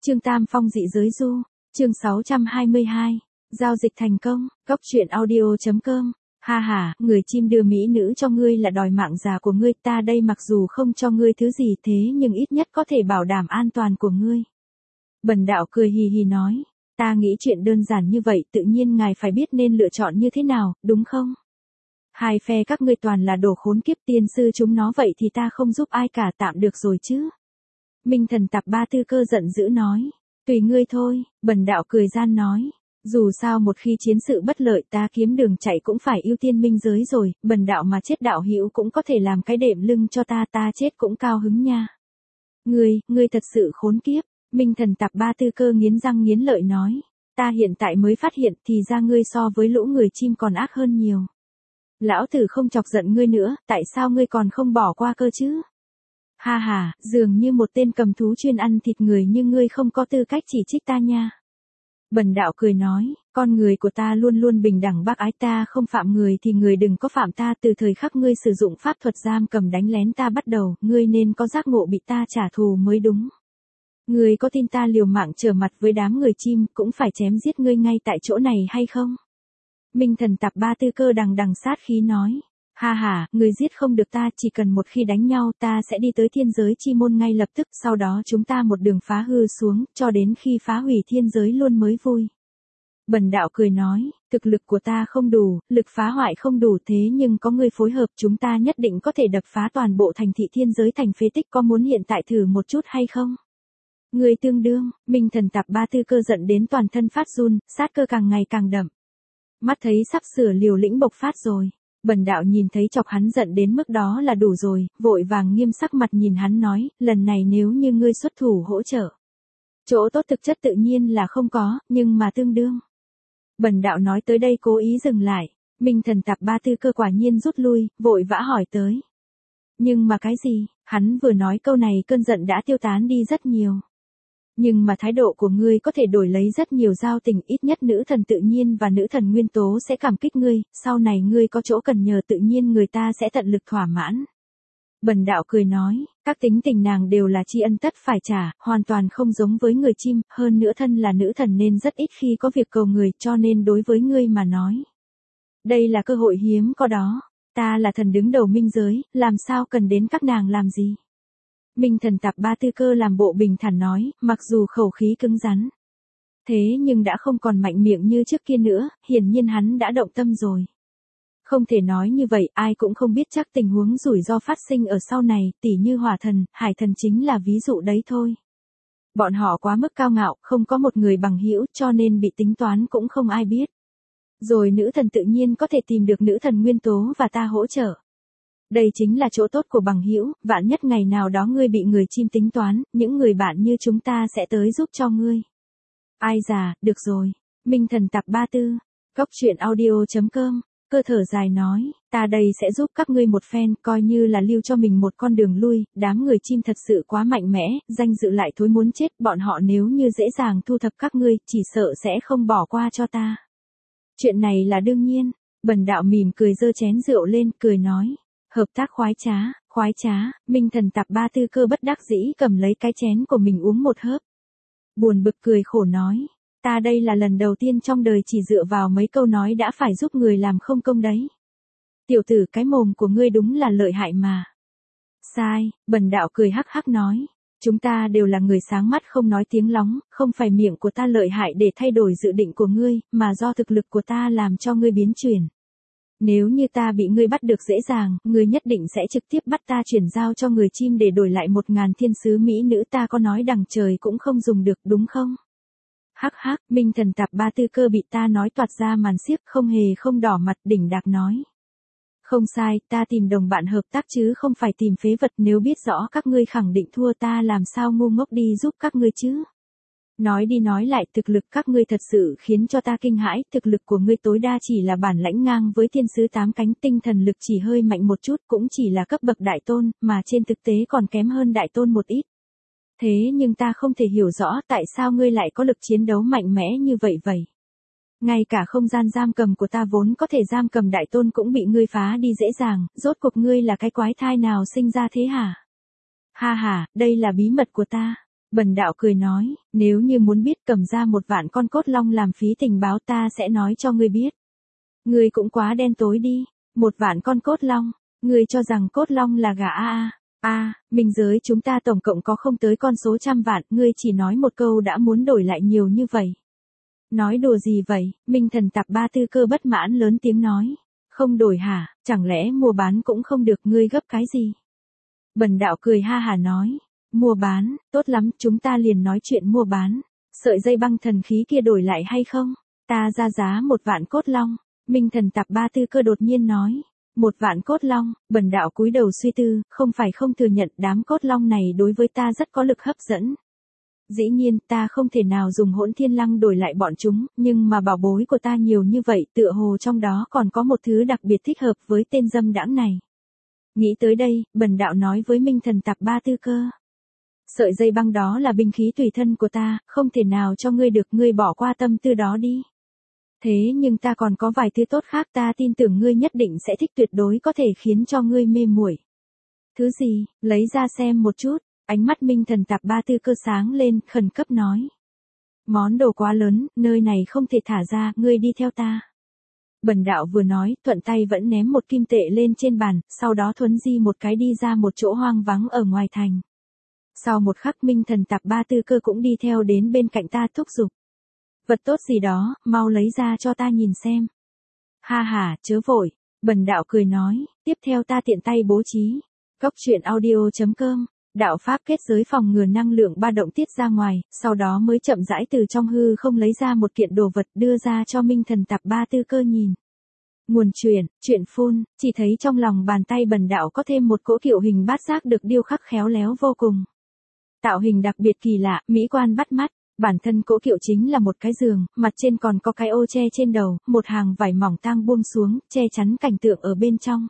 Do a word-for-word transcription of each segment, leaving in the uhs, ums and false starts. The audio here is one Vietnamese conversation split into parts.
Trương Tam Phong dị giới du, chương sáu trăm hai mươi hai, giao dịch thành công, góc truyện audio chấm com. Ha ha, người chim đưa mỹ nữ cho ngươi là đòi mạng già của ngươi, ta đây mặc dù không cho ngươi thứ gì thế nhưng ít nhất có thể bảo đảm an toàn của ngươi. Bần đạo cười hì hì nói, ta nghĩ chuyện đơn giản như vậy tự nhiên ngài phải biết nên lựa chọn như thế nào, đúng không? Hai phe các ngươi toàn là đồ khốn kiếp, tiên sư chúng nó vậy thì ta không giúp ai cả, tạm được rồi chứ. Minh Thần Tạp Ba Tư Cơ giận dữ nói, tùy ngươi thôi. Bần đạo cười gian nói, dù sao một khi chiến sự bất lợi ta kiếm đường chạy cũng phải ưu tiên minh giới rồi, bần đạo mà chết đạo hữu cũng có thể làm cái đệm lưng cho ta, ta chết cũng cao hứng nha. Ngươi, ngươi thật sự khốn kiếp. Minh Thần Tạp Ba Tư Cơ nghiến răng nghiến lợi nói, ta hiện tại mới phát hiện thì ra ngươi so với lũ người chim còn ác hơn nhiều. Lão tử không chọc giận ngươi nữa, tại sao ngươi còn không bỏ qua cơ chứ? Ha ha, dường như một tên cầm thú chuyên ăn thịt người nhưng ngươi không có tư cách chỉ trích ta nha. Bần đạo cười nói, con người của ta luôn luôn bình đẳng bác ái, ta không phạm người thì người đừng có phạm ta. Từ thời khắc ngươi sử dụng pháp thuật giam cầm đánh lén ta bắt đầu, ngươi nên có giác ngộ bị ta trả thù mới đúng. Ngươi có tin ta liều mạng trở mặt với đám người chim cũng phải chém giết ngươi ngay tại chỗ này hay không? Minh Thần Tạp Ba Tư Cơ đằng đằng sát khí nói, ha ha, người giết không được ta, chỉ cần một khi đánh nhau ta sẽ đi tới thiên giới chi môn ngay lập tức, sau đó chúng ta một đường phá hư xuống, cho đến khi phá hủy thiên giới luôn mới vui. Bần đạo cười nói, thực lực của ta không đủ, lực phá hoại không đủ, thế nhưng có người phối hợp chúng ta nhất định có thể đập phá toàn bộ thành thị thiên giới thành phế tích, có muốn hiện tại thử một chút hay không? Người tương đương. Minh Thần Tạp Ba Tư Cơ giận đến toàn thân phát run, sát cơ càng ngày càng đậm. Mắt thấy sắp sửa liều lĩnh bộc phát rồi. Bần đạo nhìn thấy chọc hắn giận đến mức đó là đủ rồi, vội vàng nghiêm sắc mặt nhìn hắn nói, lần này nếu như ngươi xuất thủ hỗ trợ. Chỗ tốt thực chất tự nhiên là không có, nhưng mà tương đương. Bần đạo nói tới đây cố ý dừng lại, Minh Thần Tạp Ba Tư Cơ quả nhiên rút lui, vội vã hỏi tới. Nhưng mà cái gì? Hắn vừa nói câu này cơn giận đã tiêu tán đi rất nhiều. Nhưng mà thái độ của ngươi có thể đổi lấy rất nhiều giao tình, ít nhất nữ thần tự nhiên và nữ thần nguyên tố sẽ cảm kích ngươi, sau này ngươi có chỗ cần nhờ tự nhiên người ta sẽ tận lực thỏa mãn. Bần đạo cười nói, các tính tình nàng đều là tri ân tất phải trả, hoàn toàn không giống với người chim, hơn nữa thân là nữ thần nên rất ít khi có việc cầu người, cho nên đối với ngươi mà nói. Đây là cơ hội hiếm có đó, ta là thần đứng đầu minh giới, làm sao cần đến các nàng làm gì? Minh Thần Tạp Ba Tư Cơ làm bộ bình thản nói, mặc dù khẩu khí cứng rắn. Thế nhưng đã không còn mạnh miệng như trước kia nữa, hiển nhiên hắn đã động tâm rồi. Không thể nói như vậy, ai cũng không biết chắc tình huống rủi ro phát sinh ở sau này, tỉ như hỏa thần, hải thần chính là ví dụ đấy thôi. Bọn họ quá mức cao ngạo, không có một người bằng hữu cho nên bị tính toán cũng không ai biết. Rồi nữ thần tự nhiên có thể tìm được nữ thần nguyên tố và ta hỗ trợ. Đây chính là chỗ tốt của bằng hữu, vạn nhất ngày nào đó ngươi bị người chim tính toán, những người bạn như chúng ta sẽ tới giúp cho ngươi. Ai già, được rồi. Minh Thần Tạp Ba Tư, góc truyện audio chấm com, cơ thở dài nói, ta đây sẽ giúp các ngươi một phen, coi như là lưu cho mình một con đường lui, đám người chim thật sự quá mạnh mẽ, danh dự lại thối muốn chết, bọn họ nếu như dễ dàng thu thập các ngươi, chỉ sợ sẽ không bỏ qua cho ta. Chuyện này là đương nhiên. Bần đạo mỉm cười giơ chén rượu lên, cười nói. Hợp tác khoái trá, khoái trá. Minh Thần Tạp Ba Tư Cơ bất đắc dĩ cầm lấy cái chén của mình uống một hớp. Buồn bực cười khổ nói, ta đây là lần đầu tiên trong đời chỉ dựa vào mấy câu nói đã phải giúp người làm không công đấy. Tiểu tử, cái mồm của ngươi đúng là lợi hại mà. Sai. Bần đạo cười hắc hắc nói, chúng ta đều là người sáng mắt không nói tiếng lóng, không phải miệng của ta lợi hại để thay đổi dự định của ngươi, mà do thực lực của ta làm cho ngươi biến chuyển. Nếu như ta bị ngươi bắt được dễ dàng, ngươi nhất định sẽ trực tiếp bắt ta chuyển giao cho người chim để đổi lại một ngàn thiên sứ mỹ nữ, ta có nói đằng trời cũng không dùng được, đúng không? Hắc hắc, Minh Thần Tạp Ba Tư Cơ bị ta nói toạt ra màn xiếc, không hề không đỏ mặt, đỉnh đạc nói. Không sai, ta tìm đồng bạn hợp tác chứ không phải tìm phế vật, nếu biết rõ các ngươi khẳng định thua ta làm sao ngu ngốc đi giúp các ngươi chứ? Nói đi nói lại, thực lực các ngươi thật sự khiến cho ta kinh hãi, thực lực của ngươi tối đa chỉ là bản lãnh ngang với thiên sứ tám cánh, tinh thần lực chỉ hơi mạnh một chút, cũng chỉ là cấp bậc đại tôn, mà trên thực tế còn kém hơn đại tôn một ít. Thế nhưng ta không thể hiểu rõ tại sao ngươi lại có lực chiến đấu mạnh mẽ như vậy vậy. Ngay cả không gian giam cầm của ta vốn có thể giam cầm đại tôn cũng bị ngươi phá đi dễ dàng, rốt cuộc ngươi là cái quái thai nào sinh ra thế hả? Ha ha, đây là bí mật của ta. Bần đạo cười nói, nếu như muốn biết cầm ra một vạn con cốt long làm phí tình báo ta sẽ nói cho ngươi biết. Ngươi cũng quá đen tối đi, một vạn con cốt long, ngươi cho rằng cốt long là gà a a. A, minh giới chúng ta tổng cộng có không tới con số trăm vạn, ngươi chỉ nói một câu đã muốn đổi lại nhiều như vậy. Nói đùa gì vậy, Minh Thần Tạp Ba Tư Cơ bất mãn lớn tiếng nói. Không đổi hả, chẳng lẽ mua bán cũng không được, ngươi gấp cái gì? Bần đạo cười ha hà nói, mua bán, tốt lắm, chúng ta liền nói chuyện mua bán. Sợi dây băng thần khí kia đổi lại hay không? Ta ra giá một vạn cốt long. Minh Thần Tạp Ba Tư Cơ đột nhiên nói. Một vạn cốt long, bần đạo cúi đầu suy tư, không phải không thừa nhận đám cốt long này đối với ta rất có lực hấp dẫn. Dĩ nhiên ta không thể nào dùng hỗn thiên lăng đổi lại bọn chúng, nhưng mà bảo bối của ta nhiều như vậy tựa hồ trong đó còn có một thứ đặc biệt thích hợp với tên dâm đãng này. Nghĩ tới đây, bần đạo nói với Minh Thần Tạp Ba Tư Cơ. Sợi dây băng đó là binh khí tùy thân của ta, không thể nào cho ngươi được, ngươi bỏ qua tâm tư đó đi. Thế nhưng ta còn có vài thứ tốt khác, ta tin tưởng ngươi nhất định sẽ thích, tuyệt đối có thể khiến cho ngươi mê muội. Thứ gì, lấy ra xem một chút, ánh mắt Minh Thần Tạp Ba Tư Cơ sáng lên, khẩn cấp nói. Món đồ quá lớn, nơi này không thể thả ra, ngươi đi theo ta. Bần đạo vừa nói, thuận tay vẫn ném một kim tệ lên trên bàn, sau đó thuấn di một cái đi ra một chỗ hoang vắng ở ngoài thành. Sau một khắc Minh Thần Tạp Ba Tư Cơ cũng đi theo đến bên cạnh ta thúc giục. Vật tốt gì đó, mau lấy ra cho ta nhìn xem. Ha ha, chớ vội, bần đạo cười nói, tiếp theo ta tiện tay bố trí. Cốc truyện audio chấm com, đạo pháp kết giới phòng ngừa năng lượng ba động tiết ra ngoài, sau đó mới chậm rãi từ trong hư không lấy ra một kiện đồ vật đưa ra cho Minh Thần Tạp Ba Tư Cơ nhìn. Nguồn truyện, truyện phun, chỉ thấy trong lòng bàn tay bần đạo có thêm một cỗ kiệu hình bát giác được điêu khắc khéo léo vô cùng. Tạo hình đặc biệt kỳ lạ, mỹ quan bắt mắt. Bản thân cỗ kiệu chính là một cái giường, mặt trên còn có cái ô che trên đầu, một hàng vải mỏng tang buông xuống, che chắn cảnh tượng ở bên trong.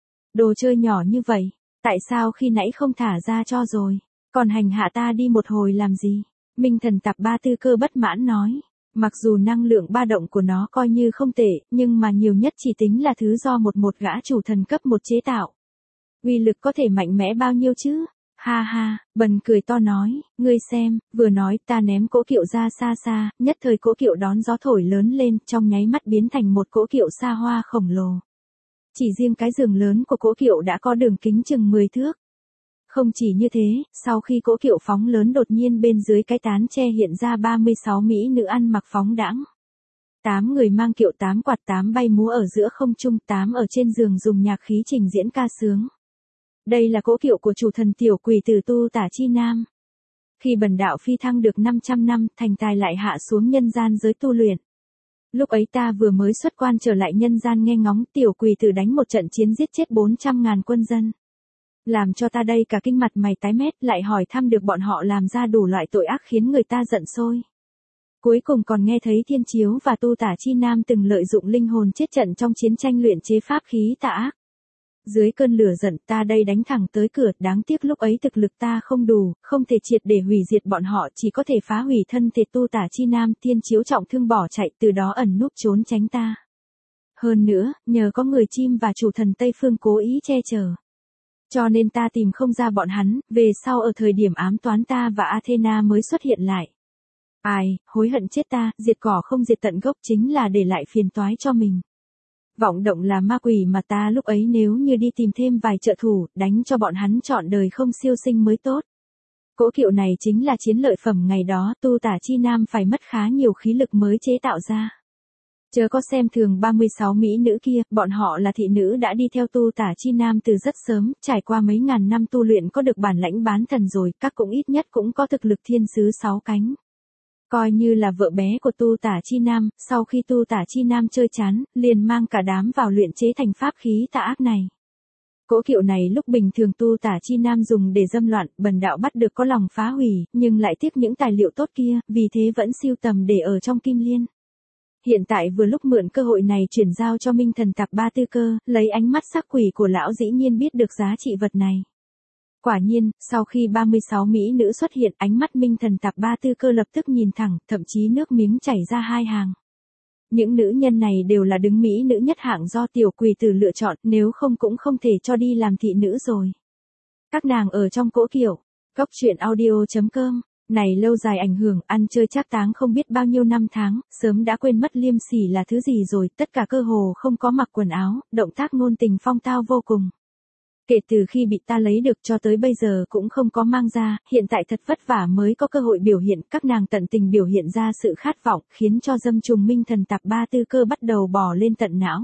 Đồ chơi nhỏ như vậy, tại sao khi nãy không thả ra cho rồi, còn hành hạ ta đi một hồi làm gì? Minh Thần Tạp Ba Tư Cơ bất mãn nói, mặc dù năng lượng ba động của nó coi như không tệ, nhưng mà nhiều nhất chỉ tính là thứ do một một gã chủ thần cấp một chế tạo. Uy lực có thể mạnh mẽ bao nhiêu chứ? Ha ha, bần cười to nói, ngươi xem, vừa nói ta ném cỗ kiệu ra xa xa, nhất thời cỗ kiệu đón gió thổi lớn lên, trong nháy mắt biến thành một cỗ kiệu xa hoa khổng lồ. Chỉ riêng cái giường lớn của cỗ kiệu đã có đường kính chừng mười thước. Không chỉ như thế, sau khi cỗ kiệu phóng lớn đột nhiên bên dưới cái tán che hiện ra ba mươi sáu mỹ nữ ăn mặc phóng đãng. Tám người mang kiệu, tám quạt, tám bay múa ở giữa không trung, tám ở trên giường dùng nhạc khí trình diễn ca sướng. Đây là cỗ kiệu của chủ thần tiểu quỷ tử Tu Tả Chi Nam. Khi bần đạo phi thăng được năm trăm năm, thành tài lại hạ xuống nhân gian giới tu luyện. Lúc ấy ta vừa mới xuất quan trở lại nhân gian nghe ngóng tiểu quỷ tử đánh một trận chiến giết chết bốn trăm ngàn quân dân. Làm cho ta đây cả kinh mặt mày tái mét, lại hỏi thăm được bọn họ làm ra đủ loại tội ác khiến người ta giận sôi. Cuối cùng còn nghe thấy Thiên Chiếu và Tu Tả Chi Nam từng lợi dụng linh hồn chết trận trong chiến tranh luyện chế pháp khí tà ác. Dưới cơn lửa giận ta đây đánh thẳng tới cửa, đáng tiếc lúc ấy thực lực ta không đủ, không thể triệt để hủy diệt bọn họ, chỉ có thể phá hủy thân thể Tu Tả Chi Nam. Thiên Chiếu trọng thương bỏ chạy, từ đó ẩn núp trốn tránh ta. Hơn nữa, nhờ có người chim và chủ thần Tây Phương cố ý che chở, cho nên ta tìm không ra bọn hắn, về sau ở thời điểm ám toán ta và Athena mới xuất hiện lại. Ai, hối hận chết ta, diệt cỏ không diệt tận gốc chính là để lại phiền toái cho mình. Vọng động là ma quỷ mà ta lúc ấy nếu như đi tìm thêm vài trợ thủ, đánh cho bọn hắn trọn đời không siêu sinh mới tốt. Cỗ kiệu này chính là chiến lợi phẩm ngày đó Tu Tả Chi Nam phải mất khá nhiều khí lực mới chế tạo ra. Chớ có xem thường ba mươi sáu mỹ nữ kia, bọn họ là thị nữ đã đi theo Tu Tả Chi Nam từ rất sớm, trải qua mấy ngàn năm tu luyện có được bản lãnh bán thần rồi, các cũng ít nhất cũng có thực lực thiên sứ sáu cánh. Coi như là vợ bé của Tu Tả Chi Nam, sau khi Tu Tả Chi Nam chơi chán, liền mang cả đám vào luyện chế thành pháp khí tà ác này. Cỗ kiệu này lúc bình thường Tu Tả Chi Nam dùng để dâm loạn, bần đạo bắt được có lòng phá hủy, nhưng lại tiếc những tài liệu tốt kia, vì thế vẫn siêu tầm để ở trong kim liên. Hiện tại vừa lúc mượn cơ hội này chuyển giao cho Minh Thần Tạp Ba Tư Cơ, lấy ánh mắt sắc quỷ của lão dĩ nhiên biết được giá trị vật này. Quả nhiên, sau khi ba mươi sáu mỹ nữ xuất hiện, ánh mắt Minh Thần Tạp Ba Tư Cơ lập tức nhìn thẳng, thậm chí nước miếng chảy ra hai hàng. Những nữ nhân này đều là đứng mỹ nữ nhất hạng do tiểu quỷ tử lựa chọn, nếu không cũng không thể cho đi làm thị nữ rồi. Các nàng ở trong cỗ kiệu. Cốc truyện audio chấm com Này lâu dài ảnh hưởng, ăn chơi trác táng không biết bao nhiêu năm tháng, sớm đã quên mất liêm sỉ là thứ gì rồi, tất cả cơ hồ không có mặc quần áo, động tác ngôn tình phong tao vô cùng. Kể từ khi bị ta lấy được cho tới bây giờ cũng không có mang ra, hiện tại thật vất vả mới có cơ hội biểu hiện, các nàng tận tình biểu hiện ra sự khát vọng, khiến cho dâm trùng Minh Thần Tạp Ba Tư Cơ bắt đầu bò lên tận não.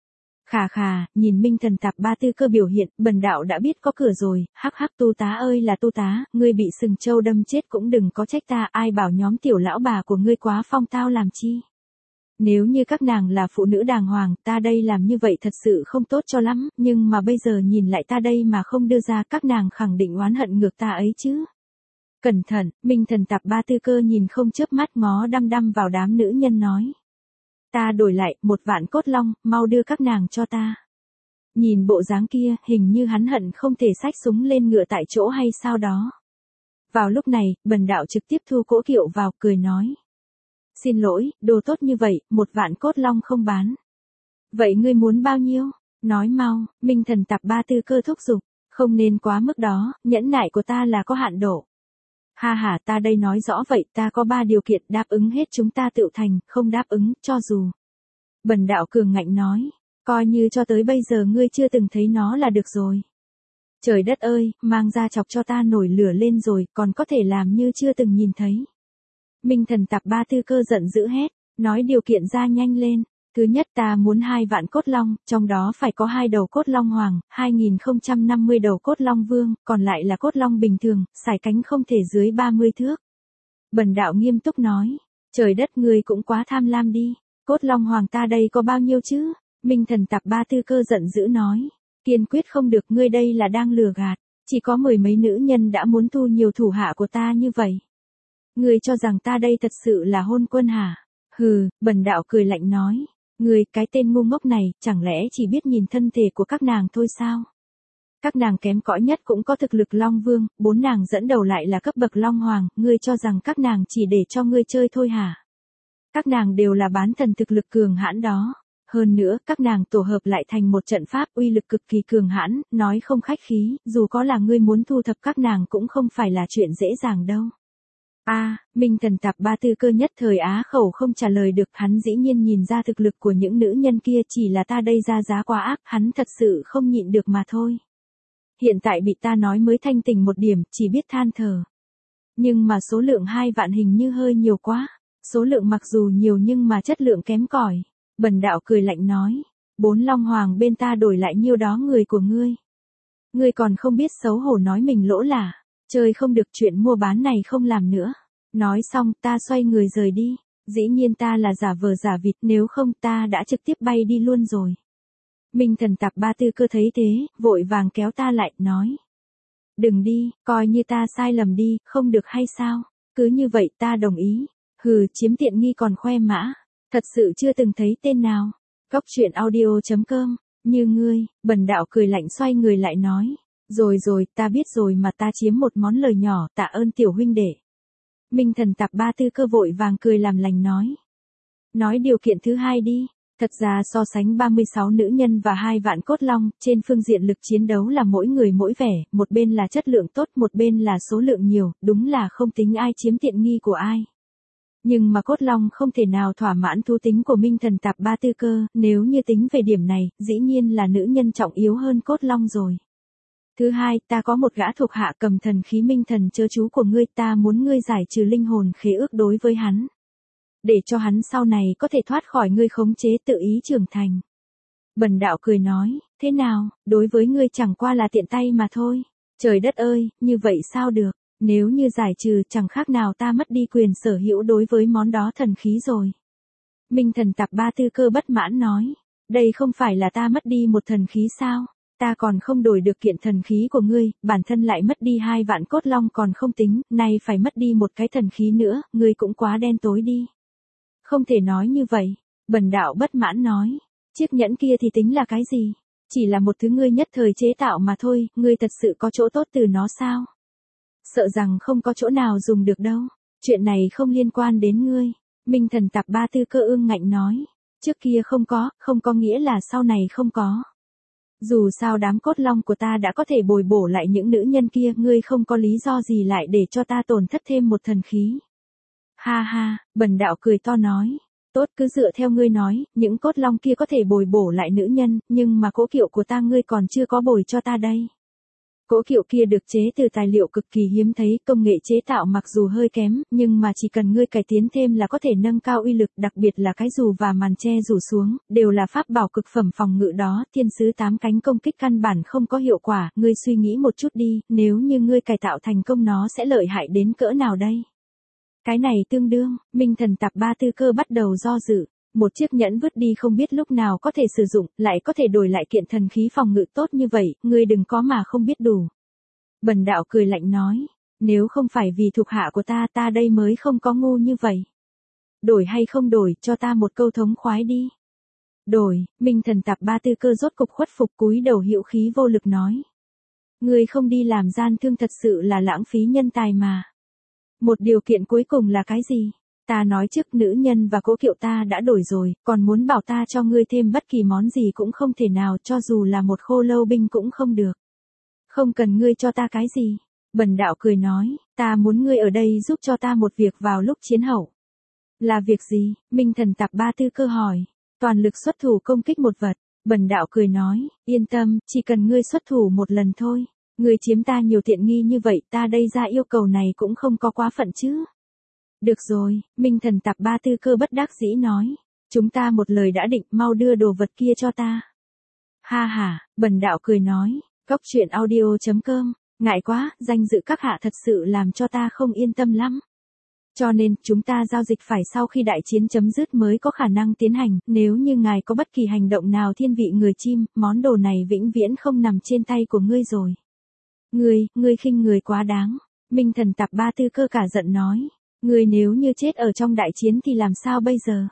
Khà khà, nhìn Minh Thần Tạp Ba Tư Cơ biểu hiện, bần đạo đã biết có cửa rồi, hắc hắc tu tá ơi là tu tá, ngươi bị sừng trâu đâm chết cũng đừng có trách ta, ai bảo nhóm tiểu lão bà của ngươi quá phong tao làm chi. Nếu như các nàng là phụ nữ đàng hoàng, ta đây làm như vậy thật sự không tốt cho lắm, nhưng mà bây giờ nhìn lại ta đây mà không đưa ra, các nàng khẳng định oán hận ngược ta ấy chứ. Cẩn thận, Minh Thần Tạp Ba Tư Cơ nhìn không chớp mắt ngó đăm đăm vào đám nữ nhân nói. Ta đổi lại, một vạn cốt long, mau đưa các nàng cho ta. Nhìn bộ dáng kia, hình như hắn hận không thể xách súng lên ngựa tại chỗ hay sao đó. Vào lúc này, bần đạo trực tiếp thu cỗ kiệu vào, cười nói. Xin lỗi, đồ tốt như vậy, một vạn cốt long không bán. Vậy ngươi muốn bao nhiêu? Nói mau, Minh Thần Tạp Ba Tư Cơ thúc giục, không nên quá mức đó, nhẫn nại của ta là có hạn độ. Ha ha, ta đây nói rõ vậy, ta có ba điều kiện, đáp ứng hết chúng ta tự thành, không đáp ứng, cho dù. Bần đạo cường ngạnh nói, coi như cho tới bây giờ ngươi chưa từng thấy nó là được rồi. Trời đất ơi, mang ra chọc cho ta nổi lửa lên rồi, còn có thể làm như chưa từng nhìn thấy. Minh Thần Tạp Ba Tư Cơ giận dữ hét, nói điều kiện ra nhanh lên. Thứ nhất, ta muốn hai vạn cốt long, trong đó phải có hai đầu cốt long hoàng, hai nghìn không trăm năm mươi đầu cốt long vương, còn lại là cốt long bình thường, sải cánh không thể dưới ba mươi thước. Bần đạo nghiêm túc nói, trời đất ngươi cũng quá tham lam đi, cốt long hoàng ta đây có bao nhiêu chứ? Minh Thần Tạp Ba Tư Cơ giận dữ nói, kiên quyết không được, ngươi đây là đang lừa gạt, chỉ có mười mấy nữ nhân đã muốn thu nhiều thủ hạ của ta như vậy. Ngươi cho rằng ta đây thật sự là hôn quân hả? Hừ, bần đạo cười lạnh nói. Ngươi, cái tên ngu ngốc này, chẳng lẽ chỉ biết nhìn thân thể của các nàng thôi sao? Các nàng kém cỏi nhất cũng có thực lực Long Vương, bốn nàng dẫn đầu lại là cấp bậc Long Hoàng, ngươi cho rằng các nàng chỉ để cho ngươi chơi thôi hả? Các nàng đều là bán thần thực lực cường hãn đó. Hơn nữa, các nàng tổ hợp lại thành một trận pháp uy lực cực kỳ cường hãn, nói không khách khí, dù có là ngươi muốn thu thập các nàng cũng không phải là chuyện dễ dàng đâu. A, à, Minh Thần Tạp Ba Tư Cơ nhất thời á khẩu không trả lời được, hắn dĩ nhiên nhìn ra thực lực của những nữ nhân kia, chỉ là ta đây ra giá quá ác, hắn thật sự không nhịn được mà thôi. Hiện tại bị ta nói mới thanh tỉnh một điểm, chỉ biết than thở. Nhưng mà số lượng hai vạn hình như hơi nhiều quá, số lượng mặc dù nhiều nhưng mà chất lượng kém cỏi. Bần đạo cười lạnh nói, bốn long hoàng bên ta đổi lại nhiêu đó người của ngươi. Ngươi còn không biết xấu hổ nói mình lỗ là. Chơi không được, chuyện mua bán này không làm nữa. Nói xong ta xoay người rời đi. Dĩ nhiên ta là giả vờ giả vịt, nếu không ta đã trực tiếp bay đi luôn rồi. Minh Thần Tạp Ba Tư Cơ thấy thế, vội vàng kéo ta lại, nói. Đừng đi, coi như ta sai lầm đi, không được hay sao? Cứ như vậy ta đồng ý. Hừ, chiếm tiện nghi còn khoe mã. Thật sự chưa từng thấy tên nào. Góc truyện audio chấm com, như ngươi, bần đạo cười lạnh xoay người lại nói. Rồi rồi, ta biết rồi mà, ta chiếm một món lời nhỏ, tạ ơn tiểu huynh đệ. Minh Thần Tạp Ba Tư Cơ vội vàng cười làm lành nói. Nói điều kiện thứ hai đi. Thật ra so sánh ba mươi sáu nữ nhân và hai vạn cốt long, trên phương diện lực chiến đấu là mỗi người mỗi vẻ, một bên là chất lượng tốt, một bên là số lượng nhiều, đúng là không tính ai chiếm tiện nghi của ai. Nhưng mà cốt long không thể nào thỏa mãn thú tính của Minh Thần Tạp Ba Tư Cơ, nếu như tính về điểm này, dĩ nhiên là nữ nhân trọng yếu hơn cốt long rồi. Thứ hai, ta có một gã thuộc hạ cầm thần khí minh thần chớ chú của ngươi, ta muốn ngươi giải trừ linh hồn khế ước đối với hắn. Để cho hắn sau này có thể thoát khỏi ngươi khống chế, tự ý trưởng thành. Bần đạo cười nói, thế nào, đối với ngươi chẳng qua là tiện tay mà thôi. Trời đất ơi, như vậy sao được, nếu như giải trừ chẳng khác nào ta mất đi quyền sở hữu đối với món đó thần khí rồi. Minh Thần Tạp Ba Tư Cơ bất mãn nói, đây không phải là ta mất đi một thần khí sao? Ta còn không đổi được kiện thần khí của ngươi, bản thân lại mất đi hai vạn cốt long còn không tính, nay phải mất đi một cái thần khí nữa, ngươi cũng quá đen tối đi. Không thể nói như vậy, bần đạo bất mãn nói, chiếc nhẫn kia thì tính là cái gì? Chỉ là một thứ ngươi nhất thời chế tạo mà thôi, ngươi thật sự có chỗ tốt từ nó sao? Sợ rằng không có chỗ nào dùng được đâu, chuyện này không liên quan đến ngươi. Minh Thần Tạp Ba Tư Cơ ương ngạnh nói, trước kia không có, không có nghĩa là sau này không có. Dù sao đám cốt long của ta đã có thể bồi bổ lại những nữ nhân kia, ngươi không có lý do gì lại để cho ta tổn thất thêm một thần khí. Ha ha, bần đạo cười to nói. Tốt, cứ dựa theo ngươi nói, những cốt long kia có thể bồi bổ lại nữ nhân, nhưng mà cỗ kiệu của ta ngươi còn chưa có bồi cho ta đây. Cỗ kiệu kia được chế từ tài liệu cực kỳ hiếm thấy, công nghệ chế tạo mặc dù hơi kém, nhưng mà chỉ cần ngươi cải tiến thêm là có thể nâng cao uy lực, đặc biệt là cái dù và màn che rủ xuống, đều là pháp bảo cực phẩm phòng ngự đó, thiên sứ tám cánh công kích căn bản không có hiệu quả, ngươi suy nghĩ một chút đi, nếu như ngươi cải tạo thành công nó sẽ lợi hại đến cỡ nào đây? Cái này tương đương, Minh Thần Tạp Ba Tư Cơ bắt đầu do dự. Một chiếc nhẫn vứt đi không biết lúc nào có thể sử dụng, lại có thể đổi lại kiện thần khí phòng ngự tốt như vậy, ngươi đừng có mà không biết đủ. Bần đạo cười lạnh nói, nếu không phải vì thuộc hạ của ta, ta đây mới không có ngu như vậy. Đổi hay không đổi, cho ta một câu thống khoái đi. Đổi, Minh Thần Tạp Ba Tư Cơ rốt cục khuất phục, cúi đầu hữu khí vô lực nói. Ngươi không đi làm gian thương thật sự là lãng phí nhân tài mà. Một điều kiện cuối cùng là cái gì? Ta nói trước, nữ nhân và cỗ kiệu ta đã đổi rồi, còn muốn bảo ta cho ngươi thêm bất kỳ món gì cũng không thể nào, cho dù là một khô lâu binh cũng không được. Không cần ngươi cho ta cái gì. Bần đạo cười nói, ta muốn ngươi ở đây giúp cho ta một việc vào lúc chiến hậu. Là việc gì? Minh Thần Tạp Ba Tư Cơ hỏi. Toàn lực xuất thủ công kích một vật. Bần đạo cười nói, yên tâm, chỉ cần ngươi xuất thủ một lần thôi. Ngươi chiếm ta nhiều tiện nghi như vậy, ta đây ra yêu cầu này cũng không có quá phận chứ. Được rồi, Minh Thần Tạp Ba Tư Cơ bất đắc dĩ nói. Chúng ta một lời đã định, mau đưa đồ vật kia cho ta. Ha ha, bần đạo cười nói, cốc truyện audio chấm com, ngại quá, danh dự các hạ thật sự làm cho ta không yên tâm lắm. Cho nên, chúng ta giao dịch phải sau khi đại chiến chấm dứt mới có khả năng tiến hành, nếu như ngài có bất kỳ hành động nào thiên vị người chim, món đồ này vĩnh viễn không nằm trên tay của ngươi rồi. Ngươi, ngươi khinh người quá đáng. Minh Thần Tạp Ba Tư Cơ cả giận nói. Ngươi nếu như chết ở trong đại chiến thì làm sao bây giờ?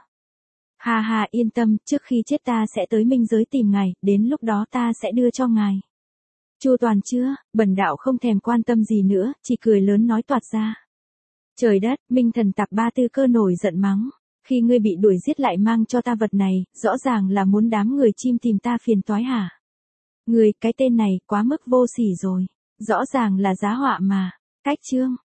Ha ha, yên tâm, trước khi chết ta sẽ tới minh giới tìm ngài, đến lúc đó ta sẽ đưa cho ngài. Chu toàn chưa? Bần đạo không thèm quan tâm gì nữa, chỉ cười lớn nói toạc ra. Trời đất, Minh Thần Tạp Ba Tư Cơ nổi giận mắng. Khi ngươi bị đuổi giết lại mang cho ta vật này, rõ ràng là muốn đám người chim tìm ta phiền toái hả? Ngươi, cái tên này, quá mức vô sỉ rồi. Rõ ràng là giá họa mà. Cách chương.